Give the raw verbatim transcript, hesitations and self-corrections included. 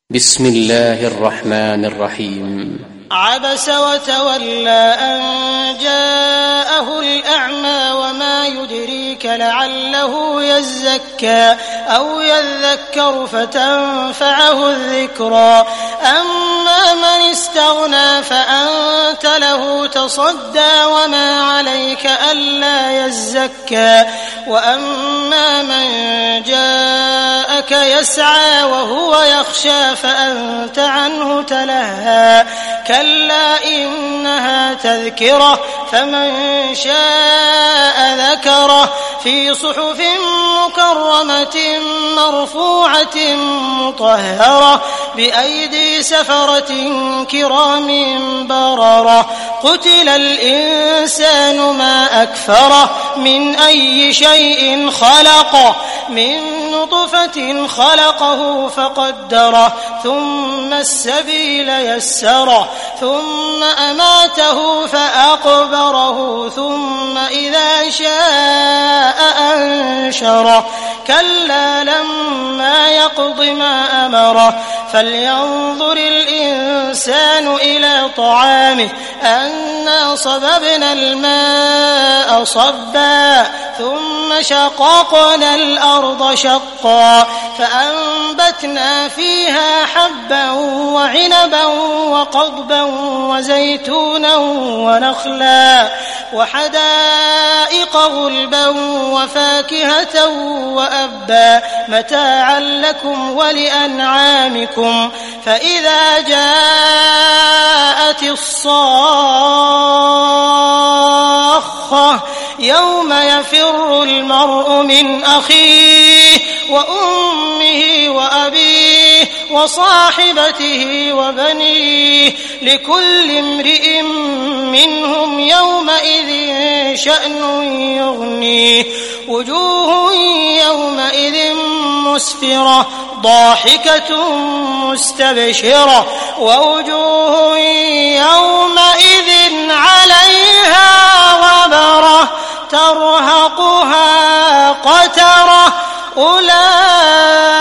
بسم الله الرحمن الرحيم. عبس وتولى أن جاءه الأعمى وما يدريك لعله يزكى أو يذكر فتنفعه الذكرى. أما من استغنى فأنت له تصدى وما عليك ألا يزكى. وأما من جاءك يسعى وهو يخشى فأنت عنه تلهى. كلا إنها تذكرة فمن شاء ذكره في صحف مكرمة مرفوعة مطهرة بأيدي سفرة كرام بررة. قتل الإنسان ما أكفره من أي شيء خلقه من نطفة خلقه فقدره ثم السبيل يسره ثم أماته فأقبره ثم إذا شاء أنشره. كلا لما يقض ما أمره فلينظر الإنسان إلى طعامه أنا صببنا الماء صبا ثم شققنا الأرض شقا فأنبتنا فيها حبا وعنبا وقضبا وزيتونا ونخلا وحدائق غلبا وفاكهة وأبا متاعا لكم ولأنعامكم. فإذا جاءت الصاخة يوم يفر المرء من أخيه وأمه وأبيه وصاحبته وبنيه لكل امرئ منهم يومئذ شأن يغنيه. وجوه يومئذ مسفرة ضاحكة مستبشرة ووجوه يومئذ عليها غبرة ترهقها قترة. أولئك